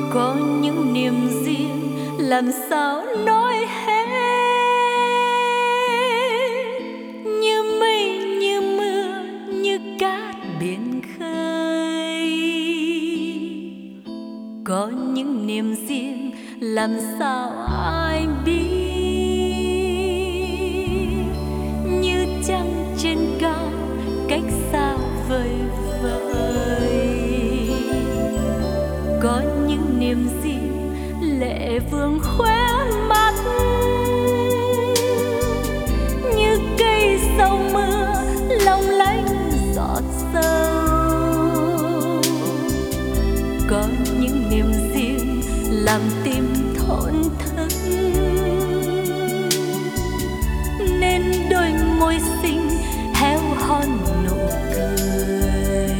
Có những niềm riêng làm sao nói hết, như mây như mưa như cát biển khơi. Có những niềm riêng làm sao ai biết, như trăng trên cao cách xa vời vợi. Có những niềm riêng lệ vương khóe mắt, như cây sau mưa long lanh giọt sâu. Có những niềm riêng làm tim thổn thức, nên đôi môi xinh héo hon nụ cười.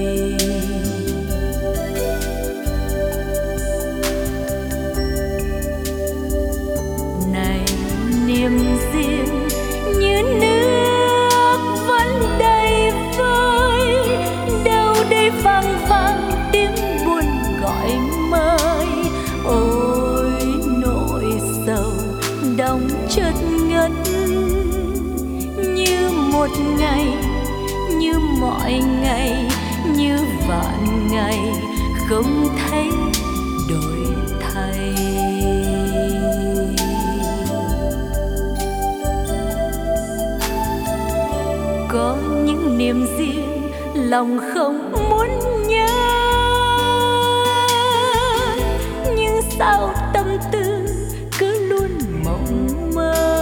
Này niềm riêng như nước vẫn đầy vơi, đâu đây vang vang tiếng buồn gọi mời. Ôi nỗi sầu đong chất ngất, như một ngày như mọi ngày, như vạn ngày không thấy đổi thay. Có những niềm riêng lòng không muốn nhớ, nhưng sao tâm tư cứ luôn mộng mơ.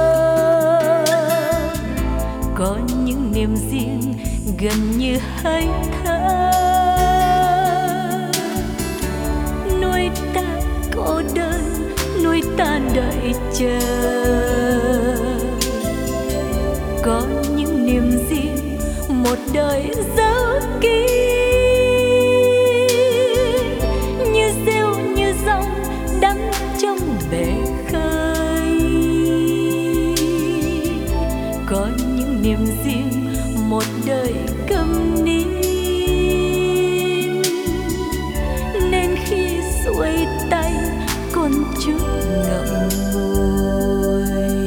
Có những niềm riêng gần như hơi thở, nuôi ta cô đơn, nuôi ta đợi chờ. Có những niềm riêng một đời giấu kín, như rêu như dòng đắm trong bể khơi. Có những niềm riêng một đời câm nín, nên khi xuôi tay còn chút ngậm ngùi.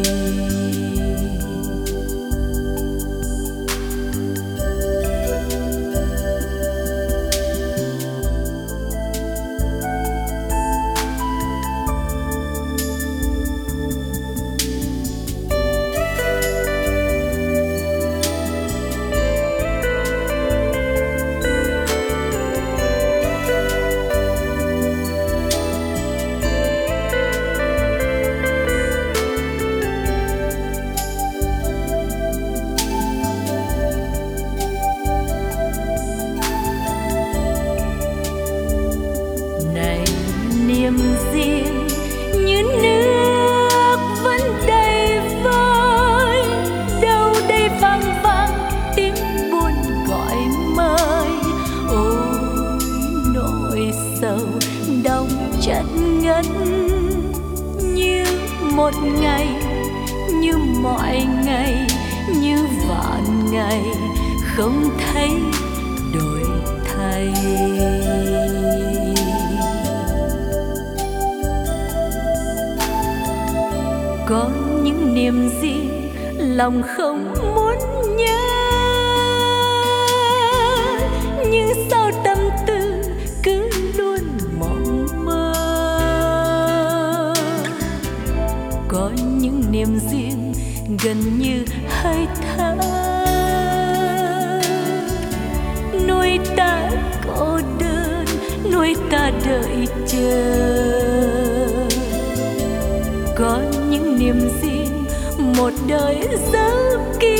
Niềm riêng như nước vẫn đầy vơi, đâu đây vang vang tiếng buồn gọi mời. Ôi nỗi sầu đong chất ngất, như một ngày như mọi ngày, như vạn ngày không thấy đổi thay. Có những niềm riêng lòng không muốn nhớ, nhưng sao tâm tư cứ luôn mộng mơ. Có những niềm riêng gần như hơi thở, nuôi ta cô đơn, nuôi ta đợi chờ. Có những niềm riêng một đời giấu kín,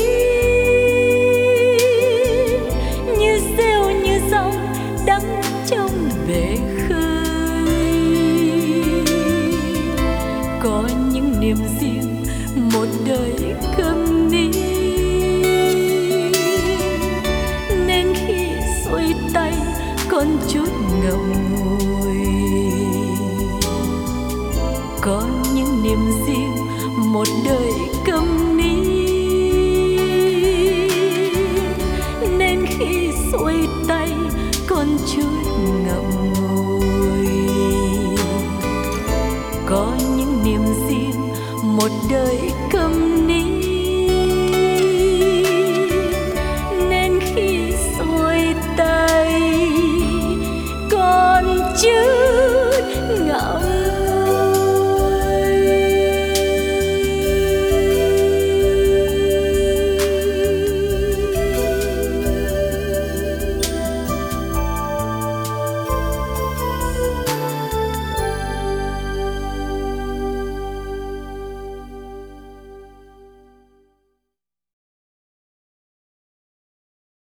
như rêu như dòng đắm trong bể khơi. Có những niềm riêng một đời câm nín, nên khi xuôi tay còn chút ngậm ngùi. Có những niềm riêng một đời câm nín, nên khi xuôi tay còn chút ngậm ngùi. một đời